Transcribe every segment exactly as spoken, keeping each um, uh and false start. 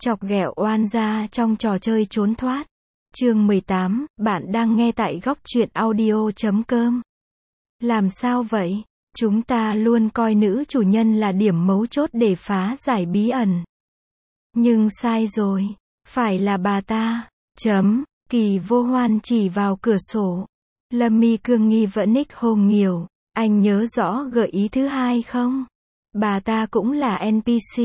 Chọc ghẹo oan gia trong trò chơi trốn thoát. Chương mười tám, bạn đang nghe tại góc truyện audio chấm com. Làm sao vậy? Chúng ta luôn coi nữ chủ nhân là điểm mấu chốt để phá giải bí ẩn. Nhưng sai rồi. Phải là bà ta. Chấm. Kỳ Vô Hoan chỉ vào cửa sổ. Lâm Mi Cương nghi vẫn ních hồn nhiều. Anh nhớ rõ gợi ý thứ hai không? Bà ta cũng là en pê xê.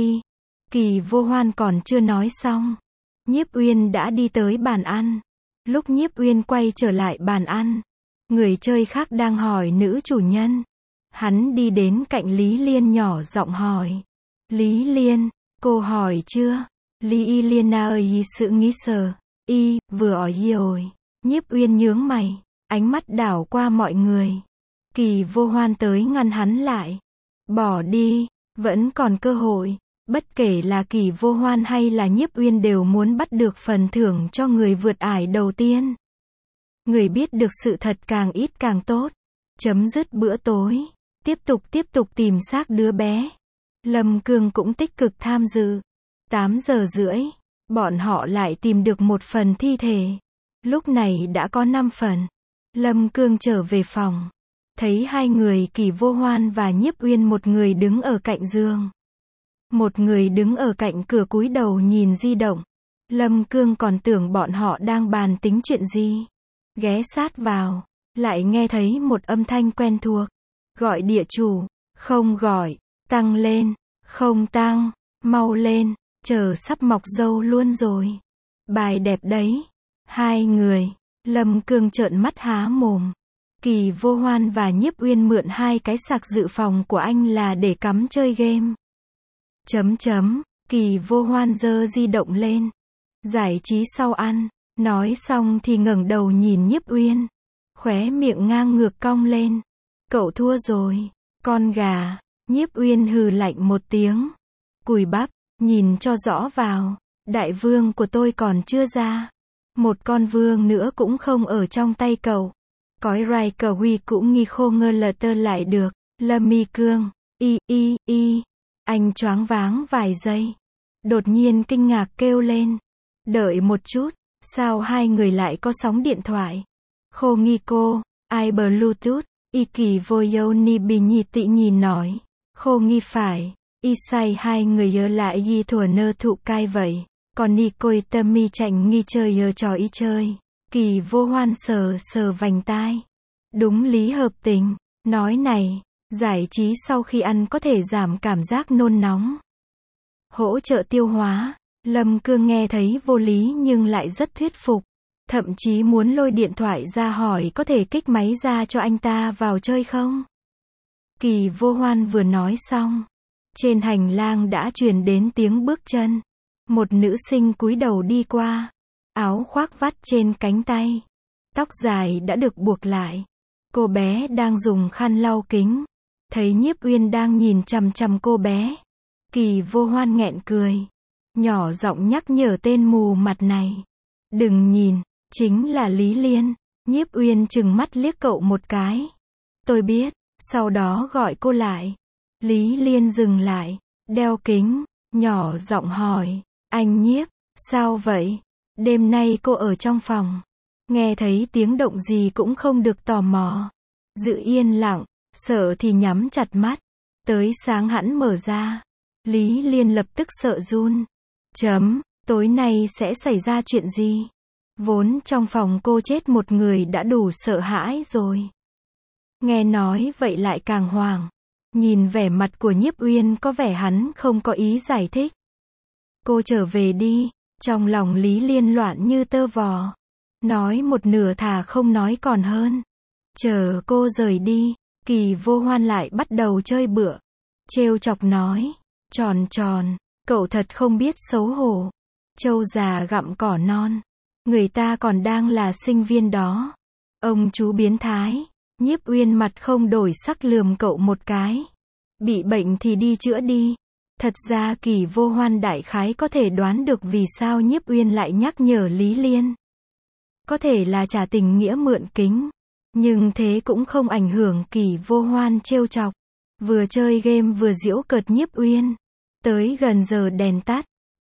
Kỳ Vô Hoan còn chưa nói xong. Nhiếp Uyên đã đi tới bàn ăn. Lúc Nhiếp Uyên quay trở lại bàn ăn, người chơi khác đang hỏi nữ chủ nhân. Hắn đi đến cạnh Lý Liên nhỏ giọng hỏi. Lý Liên, cô hỏi chưa? Lý Y Liên na ơi sự nghĩ sờ. Y, vừa hỏi rồi. Nhiếp Uyên nhướng mày, ánh mắt đảo qua mọi người. Kỳ Vô Hoan tới ngăn hắn lại. Bỏ đi, vẫn còn cơ hội. Bất kể là Kỳ Vô Hoan hay là Nhiếp Uyên đều muốn bắt được phần thưởng cho người vượt ải đầu tiên. Người biết được sự thật càng ít càng tốt. Chấm dứt bữa tối. Tiếp tục tiếp tục tìm xác đứa bé. Lâm Cương cũng tích cực tham dự. tám giờ rưỡi, bọn họ lại tìm được một phần thi thể. Lúc này đã có năm phần. Lâm Cương trở về phòng. Thấy hai người Kỳ Vô Hoan và Nhiếp Uyên, một người đứng ở cạnh giường. Một người đứng ở cạnh cửa cúi đầu nhìn di động. Lâm Cương còn tưởng bọn họ đang bàn tính chuyện gì. Ghé sát vào, lại nghe thấy một âm thanh quen thuộc. Gọi địa chủ, không gọi, tăng lên, không tăng, mau lên, chờ sắp mọc râu luôn rồi. Bài đẹp đấy. Hai người, Lâm Cương trợn mắt há mồm. Kỳ Vô Hoan và Nhiếp Uyên mượn hai cái sạc dự phòng của anh là để cắm chơi game. Chấm chấm, Kỳ Vô Hoan giơ di động lên. Giải trí sau ăn. Nói xong thì ngẩng đầu nhìn Nhiếp Uyên. Khóe miệng ngang ngược cong lên. Cậu thua rồi, con gà. Nhiếp Uyên hừ lạnh một tiếng. Cùi bắp, nhìn cho rõ vào. Đại vương của tôi còn chưa ra. Một con vương nữa cũng không ở trong tay cậu. Cói rai cờ huy cũng nghi khô ngơ lờ tơ lại được. Lâm Mi Cương, y y y. Anh choáng váng vài giây. Đột nhiên kinh ngạc kêu lên. Đợi một chút, sao hai người lại có sóng điện thoại? Khô nghi cô, ai Bluetooth, y Kỳ Vô Yâu Ni Bì Nhi Tị nhìn nói. Khô nghi phải, y say hai người nhớ lại gì thủa nơ thụ cai vậy. Còn y côi tâm mi chảnh nghi chơi nhớ trò y chơi. Kỳ Vô Hoan sờ sờ vành tai. Đúng lý hợp tình, nói này. Giải trí sau khi ăn có thể giảm cảm giác nôn nóng. Hỗ trợ tiêu hóa. Lâm Cương nghe thấy vô lý nhưng lại rất thuyết phục. Thậm chí muốn lôi điện thoại ra hỏi có thể kích máy ra cho anh ta vào chơi không. Kỳ Vô Hoan vừa nói xong. Trên hành lang đã truyền đến tiếng bước chân. Một nữ sinh cúi đầu đi qua. Áo khoác vắt trên cánh tay. Tóc dài đã được buộc lại. Cô bé đang dùng khăn lau kính. Thấy Nhiếp Uyên đang nhìn chằm chằm cô bé. Kỳ Vô Hoan nghẹn cười. Nhỏ giọng nhắc nhở tên mù mặt này. Đừng nhìn, chính là Lý Liên. Nhiếp Uyên trừng mắt liếc cậu một cái. Tôi biết, sau đó gọi cô lại. Lý Liên dừng lại, đeo kính, nhỏ giọng hỏi. Anh Nhiếp, sao vậy? Đêm nay cô ở trong phòng. Nghe thấy tiếng động gì cũng không được tò mò. Giữ yên lặng. Sợ thì nhắm chặt mắt. Tới sáng hẳn mở ra. Lý Liên lập tức sợ run. Chấm, tối nay sẽ xảy ra chuyện gì? Vốn trong phòng cô chết một người đã đủ sợ hãi rồi. Nghe nói vậy lại càng hoảng. Nhìn vẻ mặt của Nhiếp Uyên có vẻ hắn không có ý giải thích. Cô trở về đi. Trong lòng Lý Liên loạn như tơ vò. Nói một nửa thà không nói còn hơn. Chờ cô rời đi. Kỳ Vô Hoan lại bắt đầu chơi bựa. Trêu chọc nói. Tròn tròn, cậu thật không biết xấu hổ. Trâu già gặm cỏ non. Người ta còn đang là sinh viên đó. Ông chú biến thái. Nhiếp Uyên mặt không đổi sắc lườm cậu một cái. Bị bệnh thì đi chữa đi. Thật ra Kỳ Vô Hoan đại khái có thể đoán được vì sao Nhiếp Uyên lại nhắc nhở Lý Liên. Có thể là trả tình nghĩa mượn kính. Nhưng thế cũng không ảnh hưởng Kỳ Vô Hoan trêu chọc. Vừa chơi game vừa giễu cợt Nhiếp Uyên. Tới gần giờ đèn tắt.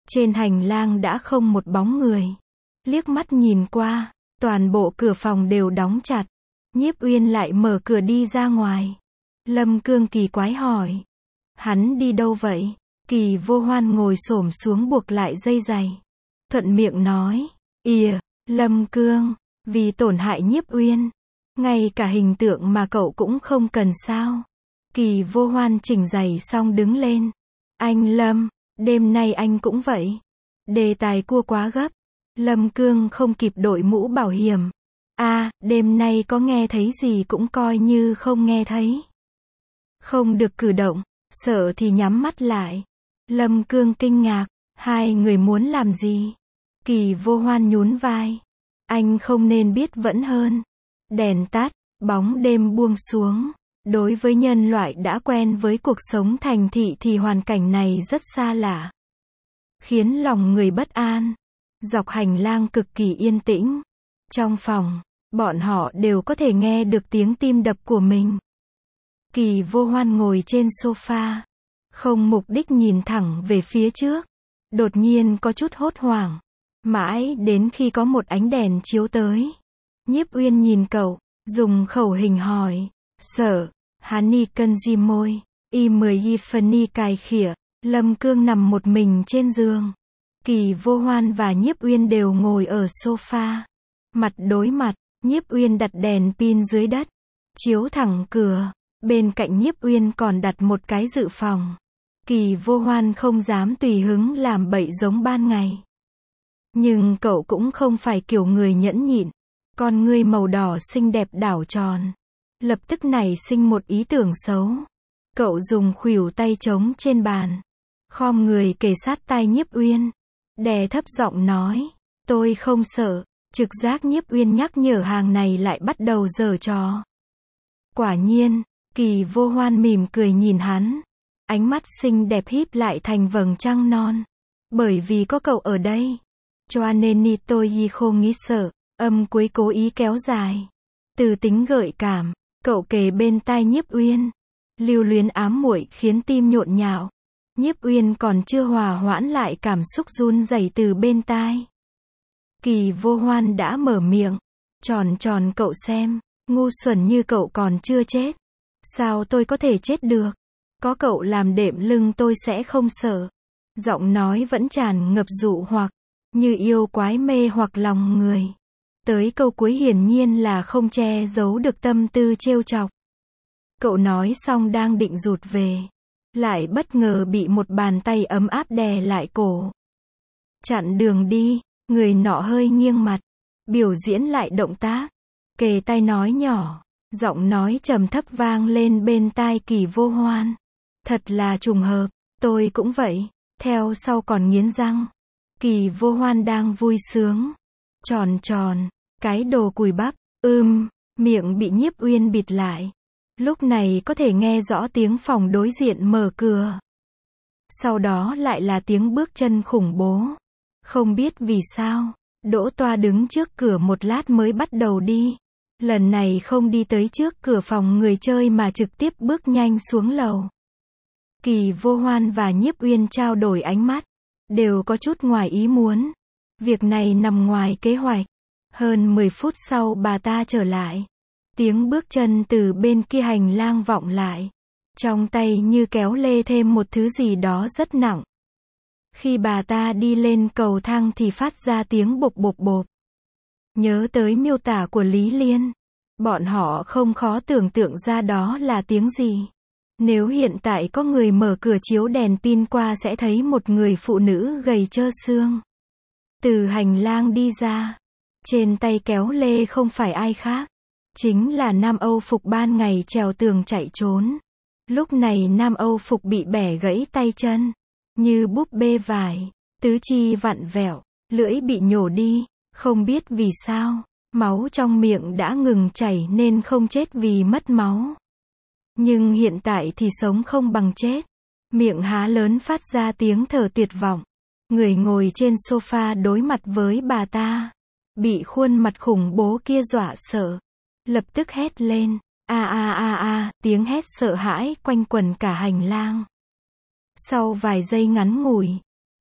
Trên hành lang đã không một bóng người. Liếc mắt nhìn qua, toàn bộ cửa phòng đều đóng chặt. Nhiếp Uyên lại mở cửa đi ra ngoài. Lâm Cương kỳ quái hỏi. Hắn đi đâu vậy? Kỳ Vô Hoan ngồi xổm xuống buộc lại dây giày. Thuận miệng nói. Ìa, Lâm Cương, vì tổn hại Nhiếp Uyên. Ngay cả hình tượng mà cậu cũng không cần sao? Kỳ Vô Hoan chỉnh giày xong đứng lên. Anh Lâm, đêm nay anh cũng vậy. Đề tài cua quá gấp. Lâm Cương không kịp đội mũ bảo hiểm. À, đêm nay có nghe thấy gì cũng coi như không nghe thấy. Không được cử động, sợ thì nhắm mắt lại. Lâm Cương kinh ngạc, hai người muốn làm gì? Kỳ Vô Hoan nhún vai. Anh không nên biết vẫn hơn. Đèn tắt, bóng đêm buông xuống. Đối với nhân loại đã quen với cuộc sống thành thị thì hoàn cảnh này rất xa lạ. Khiến lòng người bất an. Dọc hành lang cực kỳ yên tĩnh. Trong phòng, bọn họ đều có thể nghe được tiếng tim đập của mình. Kỳ Vô Hoan ngồi trên sofa. Không mục đích nhìn thẳng về phía trước. Đột nhiên có chút hốt hoảng. Mãi đến khi có một ánh đèn chiếu tới. Nhiếp Uyên nhìn cậu, dùng khẩu hình hỏi. Sở, Hani cân di môi, y mười y phân cài khỉa. Lâm Cương nằm một mình trên giường. Kỳ Vô Hoan và Nhiếp Uyên đều ngồi ở sofa. Mặt đối mặt, Nhiếp Uyên đặt đèn pin dưới đất. Chiếu thẳng cửa. Bên cạnh Nhiếp Uyên còn đặt một cái dự phòng. Kỳ Vô Hoan không dám tùy hứng làm bậy giống ban ngày. Nhưng cậu cũng không phải kiểu người nhẫn nhịn. Con ngươi màu đỏ xinh đẹp đảo tròn. Lập tức nảy sinh một ý tưởng xấu. Cậu dùng khuỷu tay trống trên bàn. Khom người kề sát tai Nhiếp Uyên. Đè thấp giọng nói. Tôi không sợ. Trực giác Nhiếp Uyên nhắc nhở hàng này lại bắt đầu giở trò. Quả nhiên, Kỳ Vô Hoan mỉm cười nhìn hắn. Ánh mắt xinh đẹp híp lại thành vầng trăng non. Bởi vì có cậu ở đây. Cho nên ni tôi y không nghĩ sợ. Âm cuối cố ý kéo dài. Từ tính gợi cảm, cậu kề bên tai Nhiếp Uyên. Lưu luyến ám muội khiến tim nhộn nhạo. Nhiếp Uyên còn chưa hòa hoãn lại cảm xúc run rẩy từ bên tai. Kỳ Vô Hoan đã mở miệng. Tròn tròn cậu xem, ngu xuẩn như cậu còn chưa chết. Sao tôi có thể chết được? Có cậu làm đệm lưng tôi sẽ không sợ. Giọng nói vẫn tràn ngập dụ hoặc, như yêu quái mê hoặc lòng người. Tới câu cuối hiển nhiên là không che giấu được tâm tư trêu chọc. Cậu nói xong đang định rụt về. Lại bất ngờ bị một bàn tay ấm áp đè lại cổ. Chặn đường đi, người nọ hơi nghiêng mặt. Biểu diễn lại động tác. Kề tai nói nhỏ. Giọng nói trầm thấp vang lên bên tai Kỳ Vô Hoan. Thật là trùng hợp, tôi cũng vậy. Theo sau còn nghiến răng. Kỳ Vô Hoan đang vui sướng. Tròn tròn, cái đồ cùi bắp, ưm, miệng bị Nhiếp Uyên bịt lại. Lúc này có thể nghe rõ tiếng phòng đối diện mở cửa. Sau đó lại là tiếng bước chân khủng bố. Không biết vì sao, Đỗ Toa đứng trước cửa một lát mới bắt đầu đi. Lần này không đi tới trước cửa phòng người chơi mà trực tiếp bước nhanh xuống lầu. Kỳ Vô Hoan và Nhiếp Uyên trao đổi ánh mắt. Đều có chút ngoài ý muốn. Việc này nằm ngoài kế hoạch. Hơn mười phút sau bà ta trở lại. Tiếng bước chân từ bên kia hành lang vọng lại. Trong tay như kéo lê thêm một thứ gì đó rất nặng. Khi bà ta đi lên cầu thang thì phát ra tiếng bộp bộp bộp. Nhớ tới miêu tả của Lý Liên. Bọn họ không khó tưởng tượng ra đó là tiếng gì. Nếu hiện tại có người mở cửa chiếu đèn pin qua sẽ thấy một người phụ nữ gầy trơ xương. Từ hành lang đi ra. Trên tay kéo lê không phải ai khác. Chính là Nam Âu Phục ban ngày trèo tường chạy trốn. Lúc này Nam Âu Phục bị bẻ gãy tay chân. Như búp bê vải. Tứ chi vặn vẹo. Lưỡi bị nhổ đi. Không biết vì sao. Máu trong miệng đã ngừng chảy nên không chết vì mất máu. Nhưng hiện tại thì sống không bằng chết. Miệng há lớn phát ra tiếng thở tuyệt vọng. Người ngồi trên sofa đối mặt với bà ta. Bị khuôn mặt khủng bố kia dọa sợ. Lập tức hét lên. A a a a, tiếng hét sợ hãi quanh quẩn cả hành lang. Sau vài giây ngắn ngủi,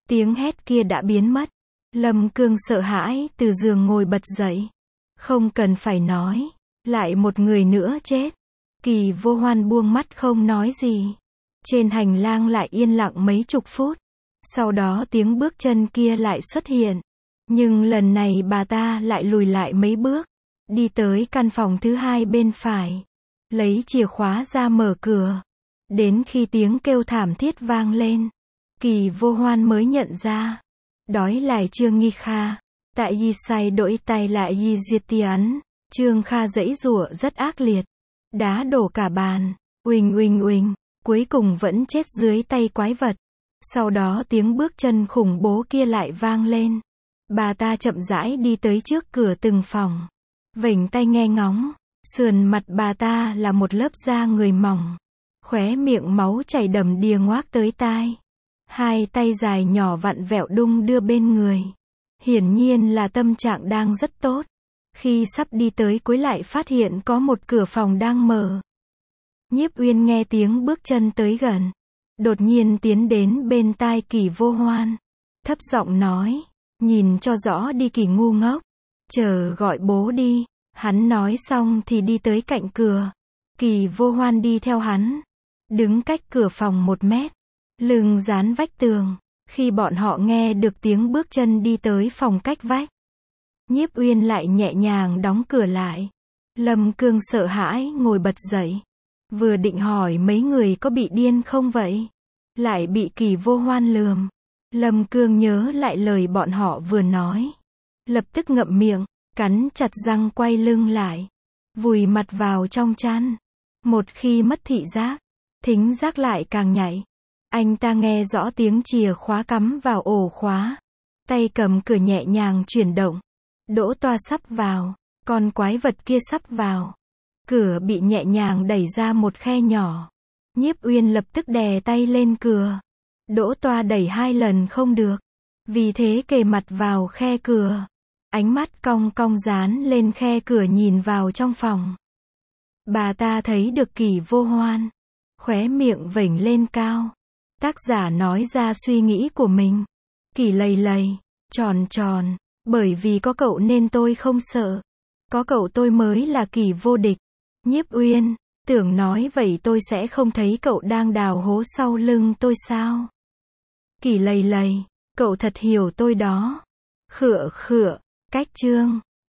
tiếng hét kia đã biến mất. Lâm Cương sợ hãi từ giường ngồi bật dậy. Không cần phải nói, lại một người nữa chết. Kỳ Vô Hoan buông mắt không nói gì. Trên hành lang lại yên lặng mấy chục phút. Sau đó tiếng bước chân kia lại xuất hiện. Nhưng lần này bà ta lại lùi lại mấy bước. Đi tới căn phòng thứ hai bên phải. Lấy chìa khóa ra mở cửa. Đến khi tiếng kêu thảm thiết vang lên, Kỳ Vô Hoan mới nhận ra. Đói lại Trương Nghi Kha. Tại Yi sai đổi tay lại Yi diệt tián. Trương Kha giãy giụa rất ác liệt. Đá đổ cả bàn. Uỳnh uỳnh uỳnh. Cuối cùng vẫn chết dưới tay quái vật. Sau đó tiếng bước chân khủng bố kia lại vang lên. Bà ta chậm rãi đi tới trước cửa từng phòng. Vểnh tay nghe ngóng. Sườn mặt bà ta là một lớp da người mỏng. Khóe miệng máu chảy đầm đìa ngoác tới tai. Hai tay dài nhỏ vặn vẹo đung đưa bên người. Hiển nhiên là tâm trạng đang rất tốt. Khi sắp đi tới cuối lại phát hiện có một cửa phòng đang mở. Nhiếp Uyên nghe tiếng bước chân tới gần. Đột nhiên tiến đến bên tai Kỳ Vô Hoan. Thấp giọng nói. Nhìn cho rõ đi Kỳ ngu ngốc. Chờ gọi bố đi. Hắn nói xong thì đi tới cạnh cửa. Kỳ Vô Hoan đi theo hắn. Đứng cách cửa phòng một mét. Lưng dán vách tường. Khi bọn họ nghe được tiếng bước chân đi tới phòng cách vách. Nhiếp Uyên lại nhẹ nhàng đóng cửa lại. Lâm Cương sợ hãi ngồi bật dậy. Vừa định hỏi mấy người có bị điên không vậy. Lại bị Kỳ Vô Hoan lườm. Lâm Cương nhớ lại lời bọn họ vừa nói. Lập tức ngậm miệng. Cắn chặt răng quay lưng lại. Vùi mặt vào trong chăn. Một khi mất thị giác. Thính giác lại càng nhạy. Anh ta nghe rõ tiếng chìa khóa cắm vào ổ khóa. Tay cầm cửa nhẹ nhàng chuyển động. Đỗ Toa sắp vào. Con quái vật kia sắp vào. Cửa bị nhẹ nhàng đẩy ra một khe nhỏ. Nhiếp Uyên lập tức đè tay lên cửa. Đỗ Toa đẩy hai lần không được. Vì thế kề mặt vào khe cửa. Ánh mắt cong cong dán lên khe cửa nhìn vào trong phòng. Bà ta thấy được Kỳ Vô Hoan. Khóe miệng vểnh lên cao. Tác giả nói ra suy nghĩ của mình. Kỳ lầy lầy, tròn tròn. Bởi vì có cậu nên tôi không sợ. Có cậu tôi mới là Kỳ vô địch. Nhiếp Uyên, tưởng nói vậy tôi sẽ không thấy cậu đang đào hố sau lưng tôi sao? Kỳ lầy lầy, cậu thật hiểu tôi đó. Khựa khựa, cách chương.